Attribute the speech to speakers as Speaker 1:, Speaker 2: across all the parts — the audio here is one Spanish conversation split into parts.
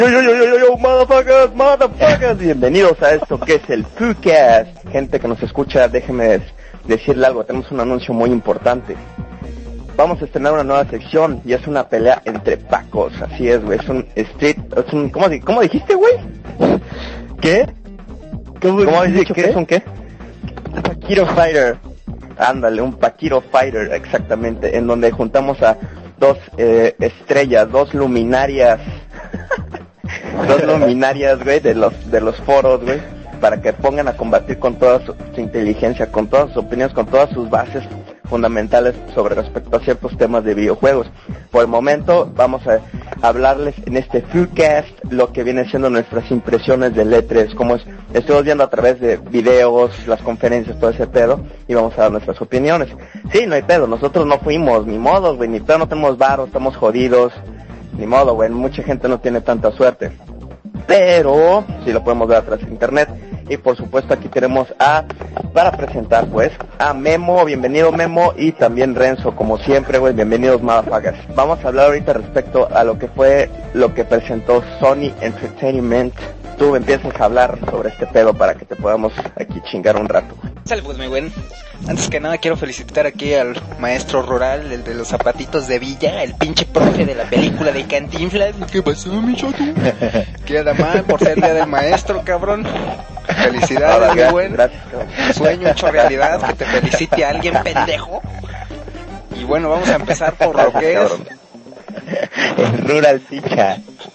Speaker 1: Yo, motherfuckers, bienvenidos a esto que es el Foodcast. Gente que nos escucha, déjenme decirle algo, tenemos un anuncio muy importante. Vamos a estrenar una nueva sección y es una pelea entre pacos, así es, güey, es un street, es un, ¿cómo dijiste, güey? ¿Qué? ¿Cómo habéis dicho que es un qué? Un Paquito Fighter. Ándale, un Paquito Fighter, exactamente, en donde juntamos a dos estrellas, dos luminarias, güey, de los foros, güey, para que pongan a combatir con toda su inteligencia, con todas sus opiniones, con todas sus bases fundamentales sobre respecto a ciertos temas de videojuegos. Por el momento vamos a hablarles en este Foodcast lo que viene siendo nuestras impresiones del E3, como estuvimos viendo a través de videos, las conferencias, todo ese pedo, y vamos a dar nuestras opiniones. Sí, no hay pedo, nosotros no fuimos, ni modo, güey, ni pedo, no tenemos varo, estamos jodidos, ni modo, güey, mucha gente no tiene tanta suerte, pero sí lo podemos ver a través de internet. Y por supuesto aquí tenemos para presentar pues a Memo, bienvenido Memo, y también Renzo, como siempre, güey, bienvenidos motherfuckers. Vamos a hablar ahorita respecto a lo que presentó Sony Entertainment. Tú empiezas a hablar sobre este pedo para que te podamos aquí chingar un rato.
Speaker 2: Sale pues, mi buen. Antes que nada quiero felicitar aquí al maestro rural, el de los zapatitos de Villa, el pinche profe de la película de Cantinflas. ¿Qué pasó, mi chato? Queda mal por ser día del maestro, cabrón. Felicidades, mi buen. Gracias, sueño hecho realidad, que te felicite a alguien, pendejo. Y bueno, vamos a empezar por lo que es
Speaker 1: el Rural Teacher.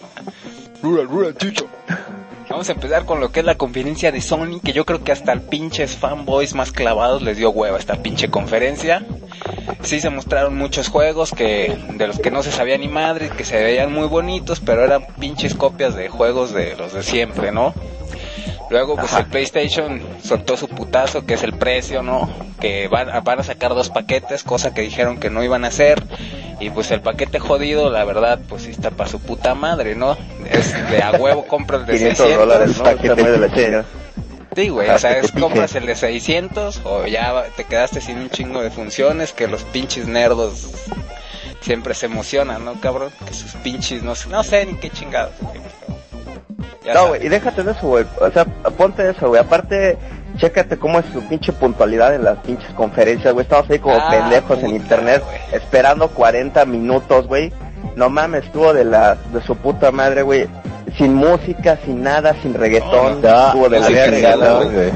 Speaker 2: Rural Teacher. Vamos a empezar con lo que es la conferencia de Sony, que yo creo que hasta al pinches fanboys más clavados les dio hueva esta pinche conferencia. Sí se mostraron muchos juegos de los que no se sabía ni madre, que se veían muy bonitos, pero eran pinches copias de juegos de los de siempre, ¿no? Luego pues el PlayStation soltó su putazo, que es el precio, ¿no? Que van a sacar 2 paquetes, cosa que dijeron que no iban a hacer. Y pues el paquete jodido, la verdad, pues sí está para su puta madre, ¿no? Es de a huevo compras el de $600,
Speaker 1: ¿no? Paquete de la chinga.
Speaker 2: Sí, güey, o sea, compras el de 600 o ya te quedaste sin un chingo de funciones, que los pinches nerdos siempre se emocionan, ¿no, cabrón? Que sus pinches, no sé ni qué chingados, güey.
Speaker 1: No, güey, y déjate de eso, güey, o sea, ponte eso, güey, aparte, chécate cómo es su pinche puntualidad en las pinches conferencias, güey, estamos ahí como pendejos en internet, wey, esperando 40 minutos, güey, no mames, estuvo de su puta madre, güey, sin música, sin nada, sin reggaetón, estuvo de la chingada, güey.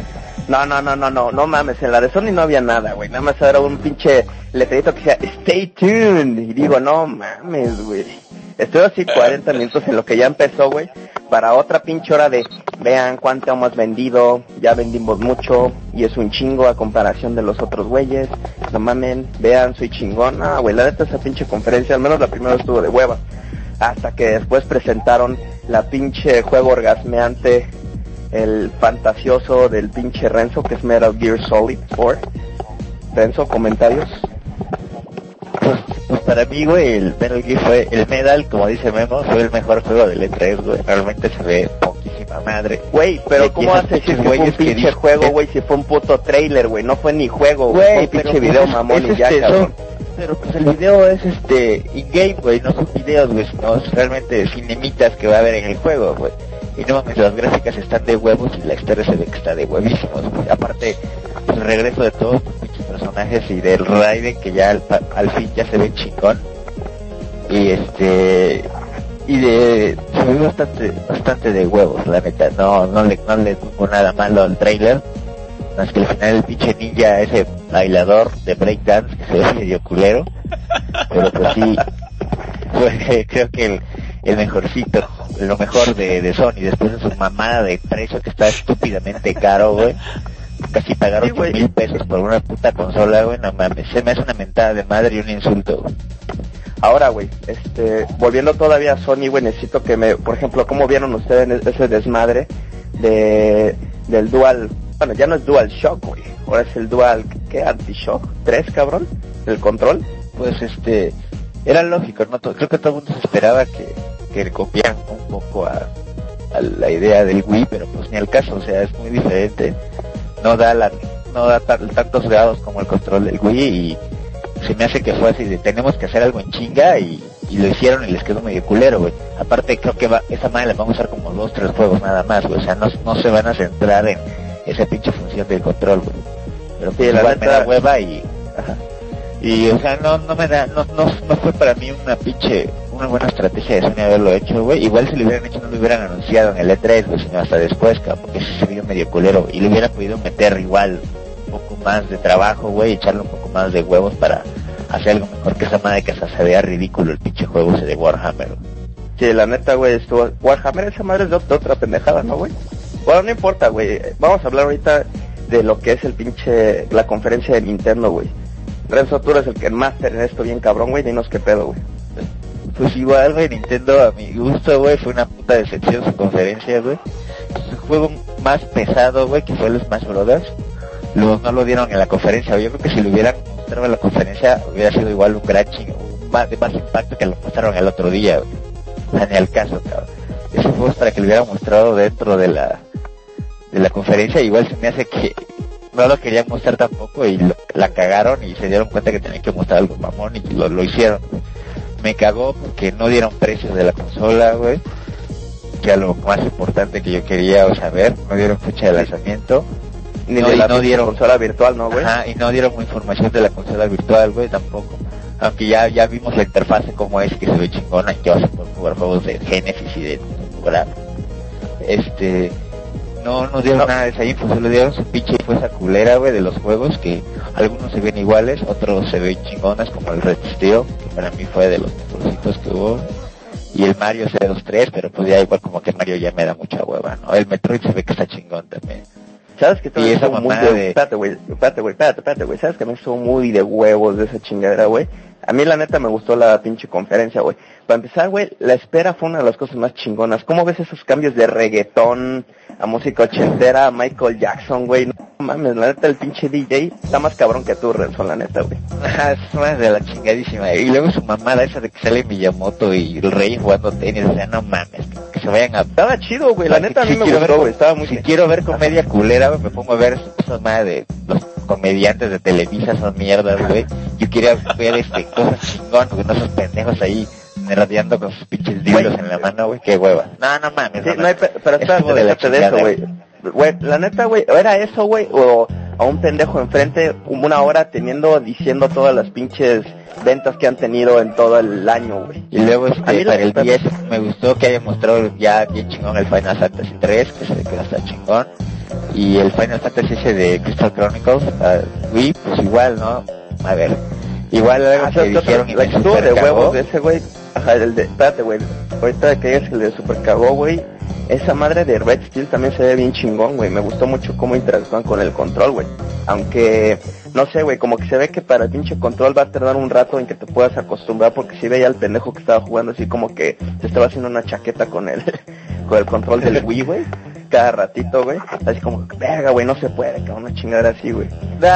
Speaker 1: No mames, en la de Sony no había nada, güey, nada más era un pinche letrerito que decía, stay tuned, y digo, no mames, güey, estuve así 40 minutos en lo que ya empezó, güey, para otra pinche hora de, vean cuánto hemos vendido, ya vendimos mucho, y es un chingo a comparación de los otros güeyes, no mamen, vean, soy chingón. No, güey, la neta esa pinche conferencia, al menos la primera estuvo de hueva, hasta que después presentaron la pinche juego orgasmeante, el fantasioso del pinche Renzo, que es Metal Gear Solid 4. Renzo, comentarios.
Speaker 3: Pues para mí, güey, el Metal Gear fue, el Medal, como dice Memo, fue el mejor juego del E3, güey, realmente se ve poquísima madre.
Speaker 1: Güey, pero ¿cómo haces si fue un pinche juego, güey, si fue un puto trailer, güey, no fue ni juego, güey, fue un pinche video mamón y ya, cabrón.
Speaker 3: Pero pues el video es in-game, güey, no son videos, güey, sino es realmente cinemitas que va a haber en el juego, güey. Y no mames, las gráficas están de huevos y la historia se ve que está de huevísimos, güey. Aparte, pues, el regreso de todos los pinches personajes y del Raiden, que ya al fin ya se ve chingón. Y se ve bastante de huevos, la neta. No le tuvo nada malo al trailer. Más que al final el pinche ninja, ese bailador de breakdance, que se ve medio culero. Pero pues sí, creo que el mejorcito, lo mejor de Sony, después de su mamada de precio que está estúpidamente caro, güey. Casi pagar 8,000 pesos por una puta consola, güey, no mames, se me hace una mentada de madre y un insulto, güey.
Speaker 1: Ahora, güey, volviendo todavía a Sony, güey, necesito que por ejemplo, ¿cómo vieron ustedes ese desmadre del Dual? Bueno, ya no es Dual Shock, güey, ahora es el Dual, ¿qué? Anti-Shock 3, cabrón, el control.
Speaker 3: Pues era lógico, ¿no? Creo que todo el mundo se esperaba que le copiaran un poco a la idea del Wii, pero pues ni al caso, o sea, es muy diferente, no da tantos grados como el control del Wii, y se me hace que fue así de tenemos que hacer algo en chinga y y lo hicieron y les quedó medio culero, güey. Aparte creo que esa madre la vamos a usar como 2-3 juegos nada más, güey. O sea, no se van a centrar en esa pinche función del control, güey. Pero pues igual me da hueva y... Ajá. Y, o sea, no fue para mí una buena estrategia de Sony haberlo hecho, güey. Igual si lo hubieran hecho no lo hubieran anunciado en el E3, güey, sino hasta después, cabrón, porque eso se vio medio culero. Y le hubieran podido meter igual un poco más de trabajo, güey, y echarle un poco más de huevos para hacer algo mejor que esa madre que hasta se vea ridículo el pinche juego ese de Warhammer, güey.
Speaker 1: Sí, la neta, güey, Warhammer, esa madre es de otra pendejada, ¿no, güey? Bueno, no importa, güey. Vamos a hablar ahorita de lo que es la conferencia de Nintendo, güey. Renzo, tú eres el que máster en esto bien cabrón, güey, dinos qué pedo, güey.
Speaker 3: Pues igual, güey, Nintendo a mi gusto, güey, fue una puta decepción su conferencia, güey. Su juego más pesado, güey, que fue el Smash Brothers, no lo dieron en la conferencia, güey. Yo creo que si lo hubieran mostrado en la conferencia hubiera sido igual un gran chingo, de más impacto que lo mostraron el otro día, güey. O sea, ni al caso, cabrón. Ese juego es para que lo hubieran mostrado dentro de la conferencia, igual se me hace que no lo querían mostrar tampoco y la cagaron y se dieron cuenta que tenían que mostrar algo mamón y lo hicieron. Me cagó porque no dieron precios de la consola, güey, que era lo más importante que yo quería saber. No dieron fecha de lanzamiento,
Speaker 1: no dieron consola virtual, ¿no, güey?
Speaker 3: Ajá, y no dieron información de la consola virtual, güey, tampoco. Aunque ya vimos la interfase como es, que se ve chingona y que vas a poder jugar juegos de Genesis y de no dieron nada de esa info, solo dieron su pinche info esa culera, güey, de los juegos, que algunos se ven iguales, otros se ven chingonas, como el Red Steel, que para mí fue de los mejorcitos que hubo, y el Mario 03, pero pues ya igual como que Mario ya me da mucha hueva, ¿no? El Metroid se ve que está chingón también.
Speaker 1: ¿Sabes que
Speaker 3: y esa mamá de...
Speaker 1: Espérate, güey, ¿sabes que me estuvo muy de huevos de esa chingadera, güey? A mí la neta me gustó la pinche conferencia, güey. Para empezar, güey, la espera fue una de las cosas más chingonas. ¿Cómo ves esos cambios de reggaetón a música ochentera, a Michael Jackson, güey? No mames, la neta el pinche DJ está más cabrón que tú, Renzo, la neta, güey.
Speaker 3: Ajá, es una de la chingadísima. Y luego su mamada esa de que sale Miyamoto y el rey jugando tenis, o sea, no mames, que se vayan a...
Speaker 1: Estaba chido, güey, la neta a mí me gustó, güey, estaba muy...
Speaker 3: Si quiero ver comedia culera, güey, me pongo a ver esas madres de los comediantes de Televisa, son mierdas, güey. Yo quería ver cosas chingonas, güey, no esos pendejos ahí nerdeando con sus pinches libros en la mano, güey, qué hueva. No mames.
Speaker 1: Sí, pero espérate, déjate de eso, güey. Güey, la neta, güey, o era eso, güey, o a un pendejo enfrente una hora diciendo todas las pinches ventas que han tenido en todo el año, güey.
Speaker 3: Y luego para el 10 me gustó que haya mostrado ya bien chingón el Final Fantasy 3, que se ve que está chingón. Y el Final Fantasy ese de Crystal Chronicles, Wii, pues igual, ¿no? A ver, igual algo que dijeron y
Speaker 1: la estuvo de huevos de ese güey. Ajá, espérate, güey, ahorita que es el de super cagó, güey. Esa madre de Red Steel también se ve bien chingón, güey. Me gustó mucho cómo interactúan con el control, güey. Aunque, no sé, güey, como que se ve que para el pinche control va a tardar un rato en que te puedas acostumbrar, porque sí veía al pendejo que estaba jugando así como que se estaba haciendo una chaqueta con el control del Wii, güey. Cada ratito, güey. Así como, verga, güey, no se puede, que una chingada así, güey.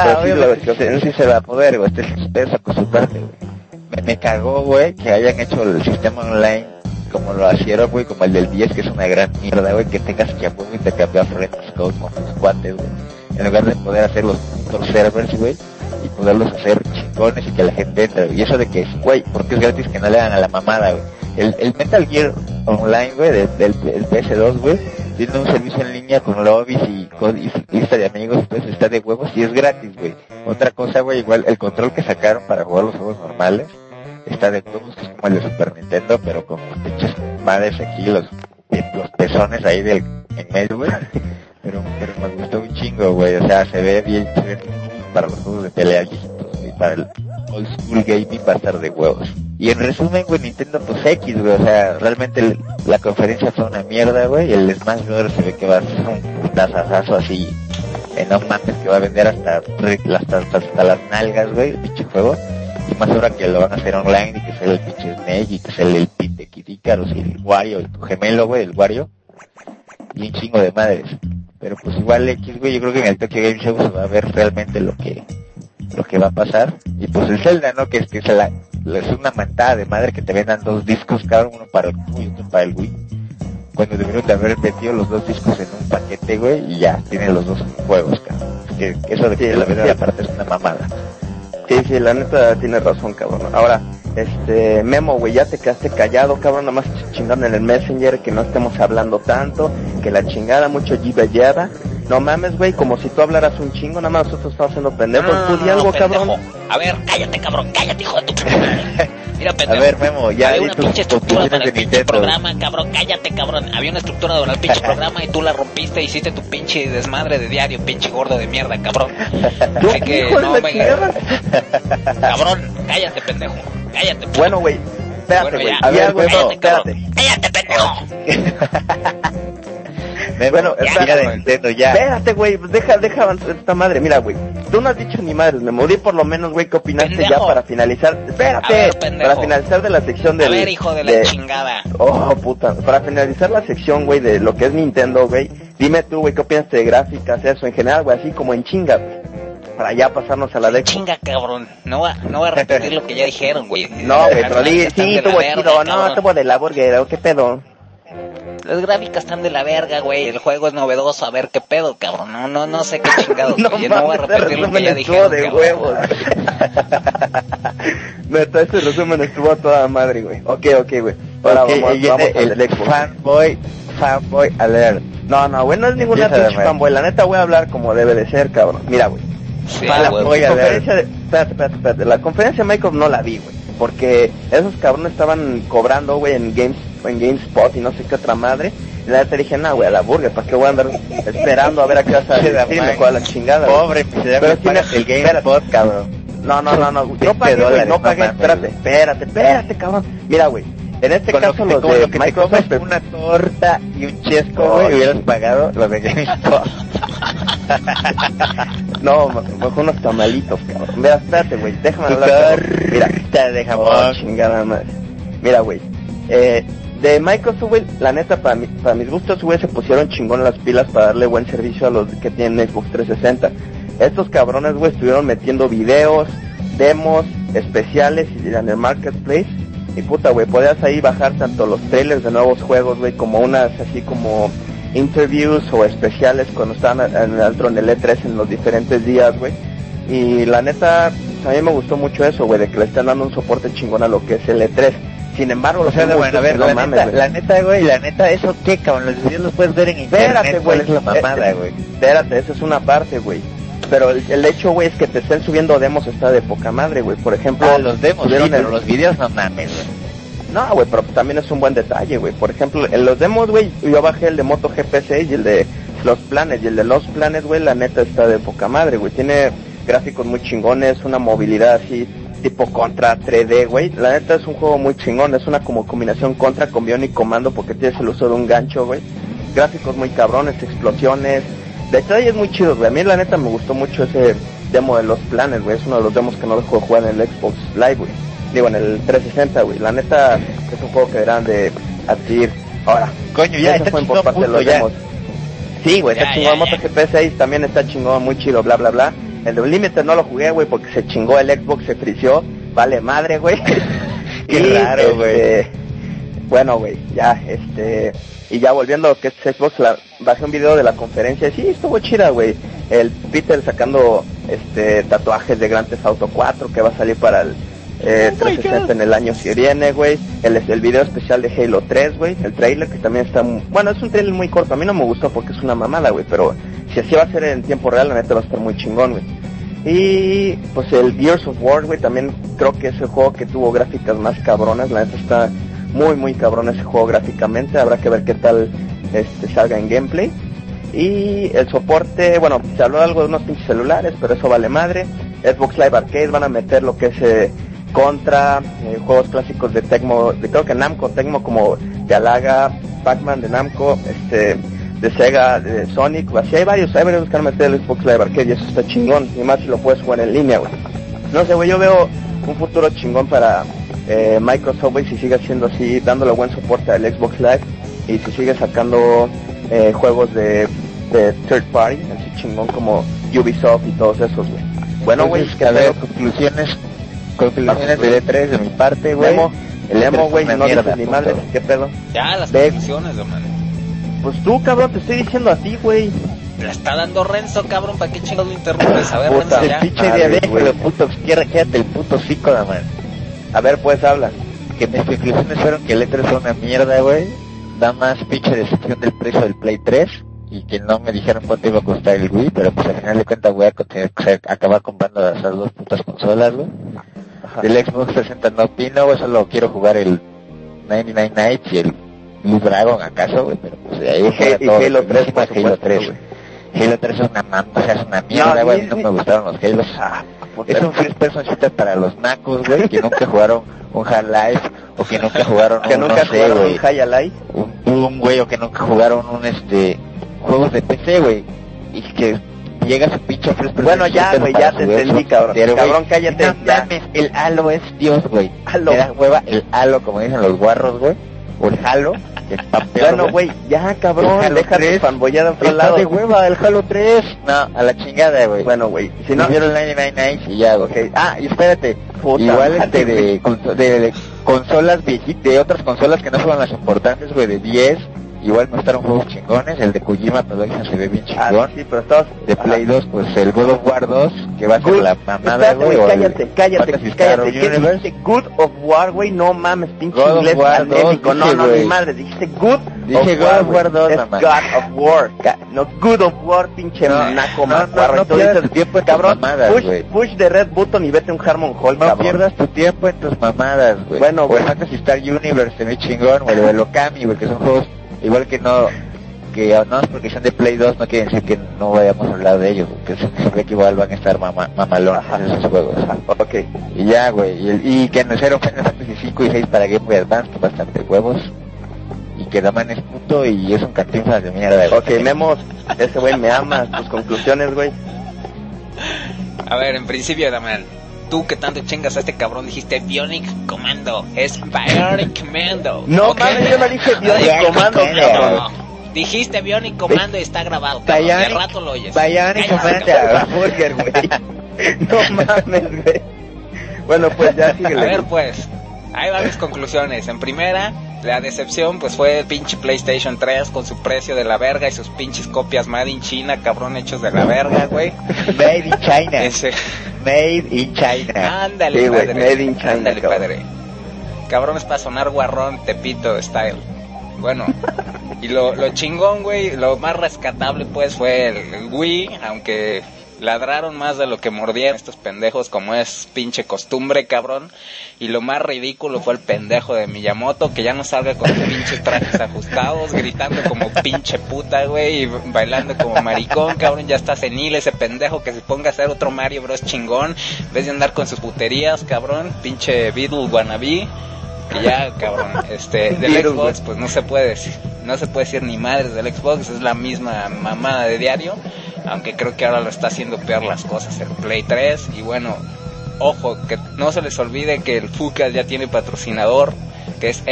Speaker 3: Sí se va a poder, güey. Ustedes acostumbrarte, güey. Me cagó, güey, que hayan hecho el sistema online como lo hicieron, güey, como el del 10, que es una gran mierda, güey, que tengas que intercambiar friends code con tus cuates, güey. En lugar de poder hacer los servers, güey, y poderlos hacer chingones y que la gente entre. Y eso de que, güey, porque es gratis, que no le dan a la mamada, güey. El Metal Gear Online, güey, del PS2, güey, tiene un servicio en línea con lobbies y lista de amigos, entonces está de huevos y es gratis, güey. Otra cosa, güey, igual el control que sacaron para jugar los juegos normales está de huevos, que es como el de Super Nintendo, pero con pinches madres aquí, los pezones ahí en medio, güey. Pero me gustó un chingo, güey, o sea, se ve bien para los juegos de pelea viejitos, güey, para el old school gaming va a estar de huevos. Y en resumen, güey, Nintendo pues X, güey, o sea, realmente la conferencia fue una mierda, güey, y el Smash Bros. Se ve que va a ser un putazazo así, no mames, que va a vender hasta las nalgas, güey, el pinche juego. Y más ahora que lo van a hacer online y que sale el pinche Snake y que sale el Pit de Kid Icarus y el Wario y tu gemelo, güey, el Wario. Y un chingo de madres. Pero pues igual X, güey, yo creo que en el Tokyo Game Show se va a ver realmente lo que va a pasar. Y pues el Zelda, ¿no? Que es una mantada de madre que te vendan 2 discos, cada uno para el Wii y otro para el Wii. Cuando debieron de haber metido los 2 discos en un paquete, güey, y ya, tienen los 2 juegos, cabrón. Que eso de que la venden aparte es una mamada.
Speaker 1: Sí, la neta tiene razón, cabrón. Ahora, Memo, güey, ya te quedaste callado, cabrón, nada más chingando en el Messenger, que no estemos hablando tanto, que la chingada, mucho gibellada. No mames, güey, como si tú hablaras un chingo, nada más nosotros estamos haciendo pendejos. Tú di algo, cabrón.
Speaker 2: A ver, cállate, cabrón, cállate, hijo de tu puta madre. Mira, pendejo.
Speaker 3: A ver, Memo, ya.
Speaker 2: Había una pinche estructura para el pinche programa, cabrón, cállate, cabrón. Había una estructura para el pinche programa y tú la rompiste, hiciste tu pinche desmadre de diario, pinche gordo de mierda, cabrón. Así que, no, venga. Cabrón, cállate, pendejo. Cállate, pendejo.
Speaker 1: Bueno, güey, espérate, güey.
Speaker 2: A ver,
Speaker 1: Memo,
Speaker 2: espérate. Cállate, pendejo.
Speaker 1: Bueno,
Speaker 3: ya.
Speaker 1: Espérate, güey, pues deja avanzar esta madre. Mira, güey, tú no has dicho ni madres, me morí por lo menos, güey, ¿qué opinaste
Speaker 2: pendejo.
Speaker 1: Ya para finalizar? Espérate,
Speaker 2: ver,
Speaker 1: para finalizar de la sección de...
Speaker 2: A ver, hijo de la chingada.
Speaker 1: Oh, puta, para finalizar la sección, güey, de lo que es Nintendo, güey, dime tú, güey, ¿qué opinaste de gráficas, eso, en general, güey, así como en chinga, para ya pasarnos a la de...
Speaker 2: Chinga, cabrón, no va a repetir lo que ya dijeron, güey.
Speaker 1: No, güey, pero sí, tuvo chido, no, tuvo de la burguera, ¿qué pedo?
Speaker 2: Las gráficas están de la verga, güey. El juego es novedoso, a ver qué pedo, cabrón. No sé qué chingados, güey. No voy a repetir lo que ya dijeron,
Speaker 1: de huevos. Neta, este resumen estuvo a toda madre, güey. Ok, güey. Ahora vamos al Xbox.
Speaker 3: Fanboy alert.
Speaker 1: No, güey, no es ninguna pinche fanboy. La neta voy a hablar como debe de ser, cabrón. Mira, güey.
Speaker 2: Sí,
Speaker 1: espérate. La conferencia de Microsoft no la vi, güey. Porque esos cabrones estaban cobrando, güey, en GameSpot y no sé qué otra madre. Y la neta dije, güey, a la burger, ¿para qué voy a andar esperando a ver a qué vas a decir? Me juega la chingada.
Speaker 3: Pobre, pero si el GameSpot, cabrón.
Speaker 1: No pagué, espérate, cabrón. Mira, güey, en este caso los de Microsoft,
Speaker 3: una torta y un chesco, güey, hubieras pagado los de GameSpot.
Speaker 1: No, mejor unos tamalitos, cabrón. Mira, espérate, güey, déjame hablar. Mira, chingada madre. Mira, güey, de Microsoft, güey, la neta, para mis gustos, güey, se pusieron chingón las pilas para darle buen servicio a los que tienen Xbox 360. Estos cabrones, güey, estuvieron metiendo videos, demos, especiales en el Marketplace. Y puta, güey, podías ahí bajar tanto los trailers de nuevos juegos, güey, como unas así como interviews o especiales cuando estaban en el E3 en los diferentes días, güey. Y la neta, a mí me gustó mucho eso, güey, de que le están dando un soporte chingón a lo que es el E3. Sin embargo,
Speaker 3: bueno, a ver, la neta, ¿eso qué, cabrón? Los videos los puedes ver en internet, güey, es la mamada, güey.
Speaker 1: Espérate, esa es una parte, güey. Pero el hecho, güey, es que te estén subiendo demos está de poca madre, güey. Por ejemplo...
Speaker 3: los demos, sí, pero los videos no mames, güey.
Speaker 1: No, güey, pero también es un buen detalle, güey. Por ejemplo, en los demos, güey, yo bajé el de MotoGP 6 y el de Lost Planet. Y el de Lost Planet, güey, la neta está de poca madre, güey. Tiene gráficos muy chingones, una movilidad así tipo Contra 3D, güey. La neta es un juego muy chingón. Es una como combinación Contra con Bionic Commando porque tienes el uso de un gancho, güey. Gráficos muy cabrones, explosiones. Detalles muy chidos, güey. A mí la neta me gustó mucho ese demo de Lost Planet, güey. Es uno de los demos que no dejo de jugar en el Xbox Live, güey. Digo, en el 360, güey. La neta es un juego que deberán de adquirir. Ahora,
Speaker 3: coño, ya está
Speaker 1: chingón por parte de los demos. Sí, güey, está chingón. MotoGP 6 también está chingón, muy chido, bla, bla, bla. El de Unlimited no lo jugué, güey, porque se chingó el Xbox, se frició. Vale madre, güey.
Speaker 3: Qué raro, güey.
Speaker 1: Bueno, güey, ya, y ya volviendo a lo que es Xbox, bajé un video de la conferencia, sí, estuvo chida, güey. El Peter sacando, tatuajes de Grand Theft Auto 4, que va a salir para el 360 en el año que viene, güey. El video especial de Halo 3, güey. El trailer que también está... Bueno, es un trailer muy corto. A mí no me gustó porque es una mamada, güey. Pero si así va a ser en tiempo real, la neta va a estar muy chingón, güey. Y pues el Gears of War, güey, también creo que es el juego que tuvo gráficas más cabronas. La neta está muy, muy cabrón ese juego gráficamente. Habrá que ver qué tal salga en gameplay. Y el soporte, bueno, se habló algo de unos pinches celulares, pero eso vale madre. Xbox Live Arcade van a meter lo que es... Contra, juegos clásicos de Tecmo, creo que Namco, Tecmo como Galaga, Pac-Man de Namco, de Sega, de Sonic, así hay varios que van a meter el Xbox Live Arcade y eso está chingón, y más si lo puedes jugar en línea, güey. No sé, güey, yo veo un futuro chingón para Microsoft, güey, si sigue siendo así, dándole buen soporte al Xbox Live, y si sigue sacando juegos de third party, así chingón como Ubisoft y todos esos, güey. Bueno, güey,
Speaker 3: que a ver, conclusiones de E3 de mi parte, güey.
Speaker 1: El emo, güey, no dices ni madre, ¿qué pedo?
Speaker 2: Ya, las conclusiones, hermano.
Speaker 1: Pues tú, cabrón, te estoy diciendo a ti, güey.
Speaker 2: La está dando Renzo, cabrón, ¿para qué chingados lo interrumpes? A ver,
Speaker 1: puta,
Speaker 2: Renzo, ya.
Speaker 3: El pinche día de puto, quédate el puto cico, la madre.
Speaker 1: A ver, pues habla.
Speaker 3: Que mis conclusiones fueron que el E3 fue una mierda, güey. Da más pinche decepción del precio del Play 3. Y que no me dijeron cuánto iba a costar el Wii, pero pues al final de cuentas voy a acabar comprando esas dos putas consolas, güey. Del Xbox 360 no opino, güey, solo quiero jugar el 99 Nights y el Blue Dragon acaso, güey, pero pues de ahí juega todo.
Speaker 1: Halo 3, por
Speaker 3: Halo 3, güey. Halo 3 es una o sea, es una mierda, güey, no me gustaron los Halos. Es un first person shooter para los nacos, güey, que nunca jugaron un Half-Life, o que nunca jugaron
Speaker 1: que nunca jugaron un High-Alive,
Speaker 3: un Doom, güey, o que nunca jugaron juegos de PC, güey, y que llega su pinche first person.
Speaker 1: Bueno, ya, güey, ya te entendí, cabrón. Cabrón, cállate.
Speaker 3: No mames, el Halo es Dios, güey.
Speaker 1: Halo.
Speaker 3: Me da hueva el Halo, como dicen los guarros, güey. O el Halo, que está peor,
Speaker 1: bueno, güey, ya, cabrón, deja tu fanboyada a otro
Speaker 3: está
Speaker 1: lado.
Speaker 3: de hueva el Halo 3. No, a la chingada, güey.
Speaker 1: Bueno, güey, si no...
Speaker 3: Hicieron el 99 Nights y ya, güey.
Speaker 1: Okay.
Speaker 3: Y espérate.
Speaker 1: Puta
Speaker 3: igual
Speaker 1: madre,
Speaker 3: de consolas viejitas, de otras consolas que no fueron las importantes, güey, de 10... Igual mostraron juegos chingones, el de Kojima todavía se ve bien chingón.
Speaker 1: Sí, pero todos...
Speaker 3: De Play 2, pues el God of War 2, que va a ser la mamada, güey.
Speaker 1: Cállate. ¿Qué dijiste? Good of War, güey, no mames, pinche
Speaker 3: God
Speaker 1: inglés pandémico. No, mi madre, dijiste God of War 2, mamá. God of War, no Good of War, pinche naco macuarro.
Speaker 3: No pierdas tu tiempo en tus mamadas, güey.
Speaker 1: Push the red button y vete a un Harmon Hall, cabrón.
Speaker 3: No pierdas tu tiempo en tus mamadas, güey.
Speaker 1: Bueno, güey.
Speaker 3: O el Fantasy Star Universe, se ve chingón, güey, o el Okami, güey, que son juegos... Igual que no es porque sean de Play 2 no quiere decir que no vayamos a hablar de ellos, porque se ve que igual van a estar mamalones en esos juegos.
Speaker 1: Ok.
Speaker 3: Y ya, güey, y que anunciaron Final Fantasy 5 y 6 para Game Boy Advance, con bastante huevos. Y que Daman es puto y es un cantinflas de mierda.
Speaker 1: Ok, Memos, ese güey me ama, tus conclusiones, güey.
Speaker 2: A ver, en principio, Daman, tú que tanto chingas a este cabrón dijiste Bionic Commando, es Bionic Commando.
Speaker 1: No, mames, yo no dije Bionic Commando, cabrón.
Speaker 2: Dijiste Bionic Commando y está grabado, cabrón. De rato lo oyes.
Speaker 3: Bionic Commando,
Speaker 1: burger, güey. No mames, güey. Bueno, pues ya síguele.
Speaker 2: A ver, pues, hay varias conclusiones. En primera, la decepción pues fue el pinche PlayStation 3 con su precio de la verga y sus pinches copias Made in China, cabrón, hechos de la verga, güey.
Speaker 3: Made in China.
Speaker 2: Made in China. Ándale, sí, padre.
Speaker 1: Made in China,
Speaker 2: ándale, padre. Cabrón, es para sonar guarrón, Tepito style. Bueno, y lo chingón, güey, lo más rescatable pues fue el Wii, aunque ladraron más de lo que mordieron estos pendejos, como es pinche costumbre, cabrón. Y lo más ridículo fue el pendejo de Miyamoto, que ya no salga con sus pinches trajes ajustados, gritando como pinche puta, güey, y bailando como maricón, cabrón. Ya está senil ese pendejo, que se ponga a hacer otro Mario Bros chingón, en vez de andar con sus puterías, cabrón. Pinche Beatle wannabe. Que ya, cabrón, del Xbox, pues no se puede decir ni madres del Xbox, es la misma mamada de diario, aunque creo que ahora lo está haciendo peor las cosas el Play 3. Y bueno, ojo, que no se les olvide que el Fucas ya tiene patrocinador, que es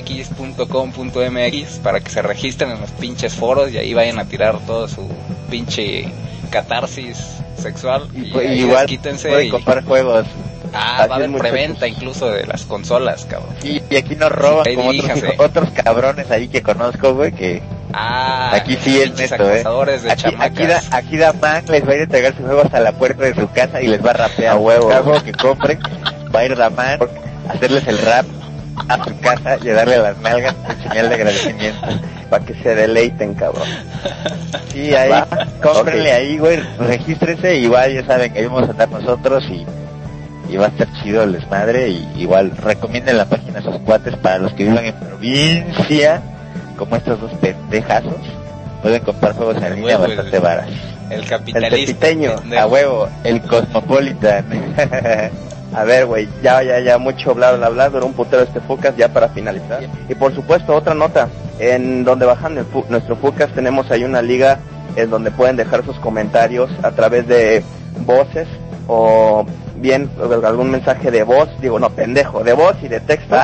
Speaker 2: epx.com.mx, para que se registren en los pinches foros y ahí vayan a tirar todo su pinche catarsis sexual y
Speaker 3: igual
Speaker 2: quítense
Speaker 3: pueden comprar juegos.
Speaker 2: Va a haber preventa incluso de las consolas, cabrón.
Speaker 3: Sí, y aquí nos roban como otros cabrones ahí que conozco, güey, que... aquí sí es neto, aquí Daman les va a ir a entregar sus juegos a la puerta de su casa y les va a rapear a huevo. Cada juego que compren, va a ir Daman a hacerles el rap a su casa y a darle las nalgas en señal de agradecimiento.
Speaker 1: Para que se deleiten, cabrón.
Speaker 3: Sí, ahí, cómprenle ahí, güey, regístrense, igual ya saben que ahí vamos a andar nosotros y va a estar chido el desmadre. Y igual recomienden la página a sus cuates para los que vivan en provincia, como estos dos pendejazos. Pueden comprar juegos en línea bastante varas.
Speaker 2: El capitalista.
Speaker 3: A huevo, el Cosmopolitan.
Speaker 1: A ver, güey, ya mucho bla, duró un putero este Fucas, ya para finalizar. Y por supuesto, otra nota, en donde bajan nuestro Fucas tenemos ahí una liga en donde pueden dejar sus comentarios a través de voces o bien algún mensaje de voz, de voz y de texto.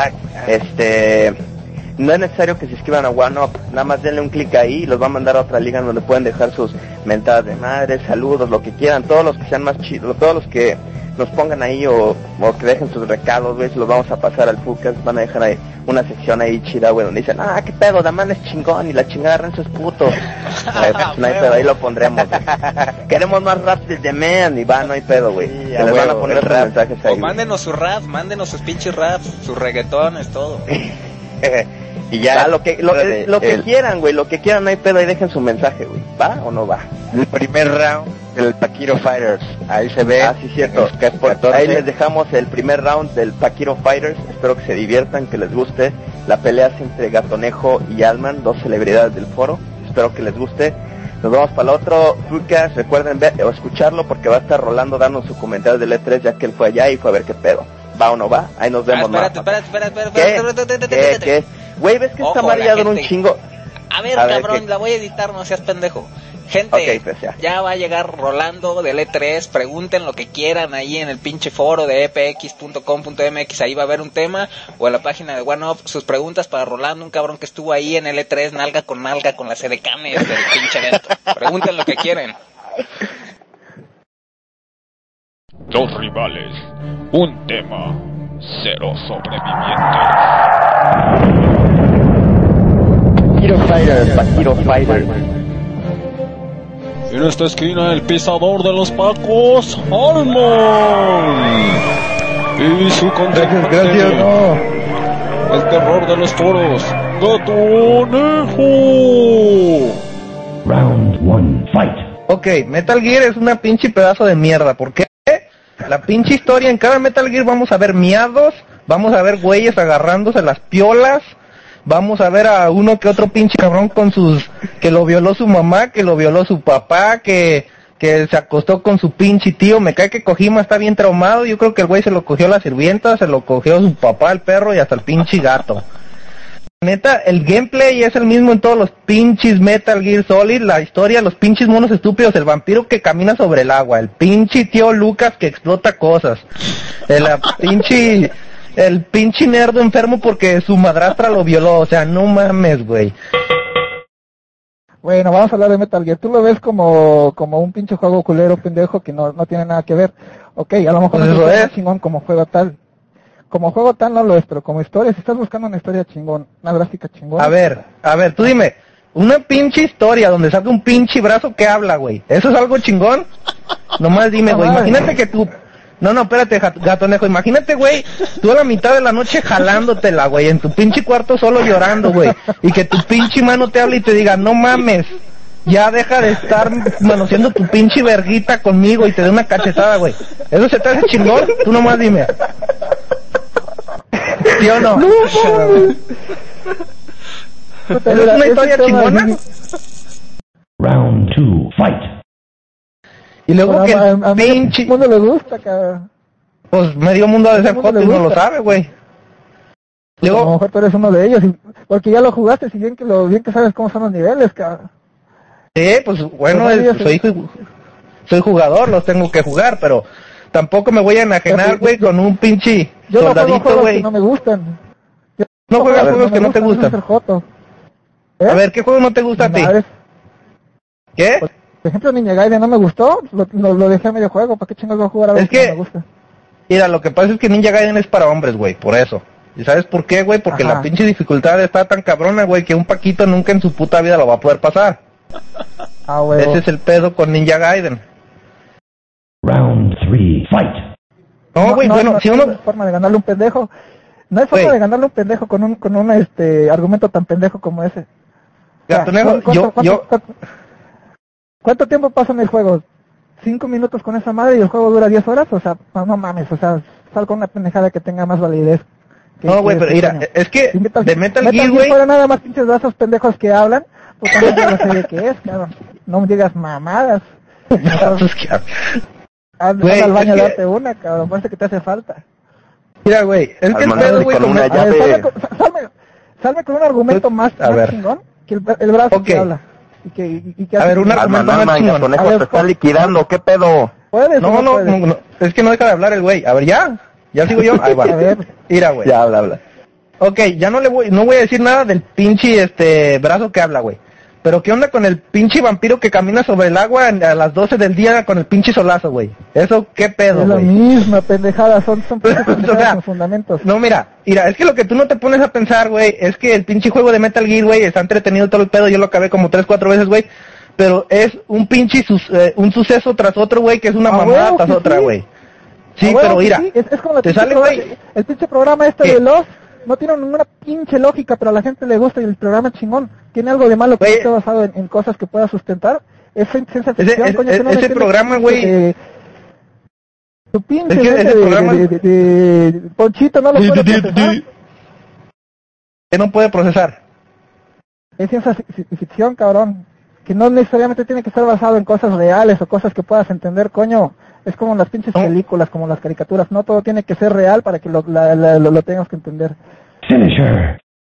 Speaker 1: No es necesario que se inscriban a OneUp, nada más denle un clic ahí y los va a mandar a otra liga donde pueden dejar sus mentadas de madre, saludos, lo que quieran, todos los que sean más chidos, todos los que nos pongan ahí o que dejen sus recados, güey, los vamos a pasar al Fucas, van a dejar ahí una sección ahí chida, güey, donde dicen, qué pedo, Daman es chingón y la chingada Renzo es puto. No hay pedo, ahí lo pondremos, güey. Queremos más rap de The Man y no hay pedo, güey.
Speaker 3: Sí,
Speaker 1: les van a poner otros mensajes ahí.
Speaker 2: O mándenos su rap, mándenos sus pinches raps, sus reggaetones, todo.
Speaker 1: Y ya, lo que quieran, güey, lo que quieran, no hay pedo, ahí dejen su mensaje, güey. ¿Va o no va?
Speaker 3: El primer round del Paquiro Fighters, ahí se ve.
Speaker 1: Sí, cierto. Ahí les dejamos el primer round del Paquiro Fighters. Espero que se diviertan, que les guste. La pelea es entre Gatonejo y Alman, dos celebridades del foro. Espero que les guste. Nos vamos para el otro podcast. Recuerden ver o escucharlo porque va a estar Rolando dando su comentario del E3, ya que él fue allá y fue a ver qué pedo. ¿Va o no va? Ahí nos vemos. Espérate. ¿Qué? Güey, ¿ves que está amarillado en un chingo?
Speaker 2: A ver, cabrón, la voy a editar, no seas pendejo. Gente,
Speaker 1: okay, pues
Speaker 2: ya va a llegar Rolando del E3, pregunten lo que quieran ahí en el pinche foro de epx.com.mx, ahí va a haber un tema, o en la página de OneUp, sus preguntas para Rolando, un cabrón que estuvo ahí en el E3, nalga con las edecanes del pinche evento. Pregunten lo que quieren.
Speaker 4: Dos rivales, un tema, 0 sobrevivientes.
Speaker 1: Paquiro Fighters.
Speaker 4: En esta esquina el pisador de los Pacos, Alman. Y su contrincante,
Speaker 5: gracias, no.
Speaker 4: El terror de los foros, Gatonejo.
Speaker 5: Round 1, fight. Ok, Metal Gear es una pinche pedazo de mierda. ¿Por qué? La pinche historia, en cada Metal Gear vamos a ver miados, vamos a ver güeyes agarrándose las piolas, vamos a ver a uno que otro pinche cabrón con que lo violó su mamá, que lo violó su papá, que se acostó con su pinche tío. Me cae que Kojima está bien traumado. Yo creo que el güey se lo cogió la sirvienta, se lo cogió su papá, el perro y hasta el pinche gato. Neta, el gameplay es el mismo en todos los pinches Metal Gear Solid, la historia, los pinches monos estúpidos, el vampiro que camina sobre el agua, el pinche tío Lucas que explota cosas, el pinche nerdo enfermo porque su madrastra lo violó, o sea, no mames, güey.
Speaker 6: Bueno, vamos a hablar de Metal Gear. Tú lo ves como un pinche juego culero pendejo que no tiene nada que ver. Ok, a lo mejor
Speaker 5: pues
Speaker 6: no es chingón como juego tal. Como juego tal no lo es, pero como historia, si estás buscando una historia chingón, una gráfica chingón.
Speaker 5: A ver, tú dime, una pinche historia donde saca un pinche brazo que habla, güey. ¿Eso es algo chingón? Nomás dime, güey, imagínate que tú... No, espérate, Gatonejo, imagínate, güey, tú a la mitad de la noche jalándotela, güey, en tu pinche cuarto solo llorando, güey, y que tu pinche mano te hable y te diga, no mames, ya deja de estar manoseando tu pinche verguita conmigo y te dé una cachetada, güey. ¿Eso se te hace chingón? Tú nomás dime. ¿Sí o no? ¿Es una historia chingona? Round 2, fight. Y luego que el pinche...
Speaker 6: mundo le gusta, cabrón.
Speaker 5: Pues medio mundo ha de ser joto y no lo sabe, güey.
Speaker 6: Luego... A lo mejor tú eres uno de ellos, porque ya lo jugaste, si bien que sabes cómo son los niveles, cabrón.
Speaker 5: Sí, pues bueno, soy jugador, los tengo que jugar, pero tampoco me voy a enajenar, güey, con un pinche soldadito, güey.
Speaker 6: Que no me gustan.
Speaker 5: No juegas juegos que no te gustan. A ver, ¿qué juego no te gusta a ti? ¿Qué?
Speaker 6: Por ejemplo, Ninja Gaiden no me gustó, lo dejé a medio juego, ¿para qué chingados voy a jugar algo que no me gusta?
Speaker 5: Mira, lo que pasa es que Ninja Gaiden es para hombres, güey, por eso. ¿Y sabes por qué, güey? Porque la pinche dificultad está tan cabrona, güey, que un Paquito nunca en su puta vida lo va a poder pasar.
Speaker 6: Güey.
Speaker 5: Ese es el pedo con Ninja Gaiden. Round 3, fight. No, güey, bueno, si uno...
Speaker 6: No hay forma de ganarle un pendejo. No hay forma de ganarle un pendejo con un argumento tan pendejo como ese.
Speaker 5: Gatonejo,
Speaker 6: ¿Cuánto tiempo pasa en el juego? 5 minutos con esa madre y el juego dura 10 horas, o sea, no mames, o sea, salgo una pendejada que tenga más validez.
Speaker 5: No, güey, pero mira, es que de Metal Gear, güey...
Speaker 6: fuera nada más pinches brazos pendejos que hablan, pues también no sé de qué es, cabrón. No me digas mamadas. Anda al baño a darte una, cabrón, parece que te hace falta.
Speaker 5: Mira, güey, es que el pedo, güey,
Speaker 1: con una
Speaker 6: llave... Salme con un argumento más chingón que el brazo que habla. Y que
Speaker 5: a ver, un argumento más chingón.
Speaker 1: Con eso te está liquidando, ¿qué pedo?
Speaker 5: No, es que no deja de hablar el güey. A ver, ya sigo yo. Ahí va.
Speaker 6: A ver.
Speaker 5: Mira, güey.
Speaker 1: Ya habla.
Speaker 5: Ok, ya no voy a decir nada del pinche brazo que habla, güey. Pero ¿qué onda con el pinche vampiro que camina sobre el agua a las 12 del día con el pinche solazo, güey? ¿Eso qué pedo,
Speaker 6: Es la
Speaker 5: güey?
Speaker 6: misma pendejada, son pendejadas
Speaker 5: O sea,
Speaker 6: con fundamentos.
Speaker 5: No, mira, es que lo que tú no te pones a pensar, güey, es que el pinche juego de Metal Gear, güey, está entretenido todo el pedo, yo lo acabé como 3-4 veces, güey, pero es un pinche un suceso tras otro, güey, que es una mamada tras otra, güey. Sí, pero mira,
Speaker 6: sí. Es como la
Speaker 5: te
Speaker 6: pinche
Speaker 5: sale, güey.
Speaker 6: el pinche programa este
Speaker 5: ¿Qué?
Speaker 6: de Lost, no tiene ninguna pinche lógica, pero a la gente le gusta y el programa es chingón. Tiene algo de malo que
Speaker 5: Güey,
Speaker 6: esté basado en cosas que pueda sustentar. Es ciencia ficción,
Speaker 5: Ese-
Speaker 6: coño, que no
Speaker 5: ese
Speaker 6: me entiendes,
Speaker 5: programa, güey.
Speaker 6: Tu pinche
Speaker 5: Es que
Speaker 6: mente
Speaker 5: ese programa-
Speaker 6: de Ponchito no lo puede procesar.
Speaker 5: que no puede procesar.
Speaker 6: Es ciencia ficción, cabrón. Que no necesariamente tiene que estar basado en cosas reales o cosas que puedas entender, coño. Es como las pinches
Speaker 5: No.
Speaker 6: películas, como las caricaturas. No todo tiene que ser real para que lo tengas que entender.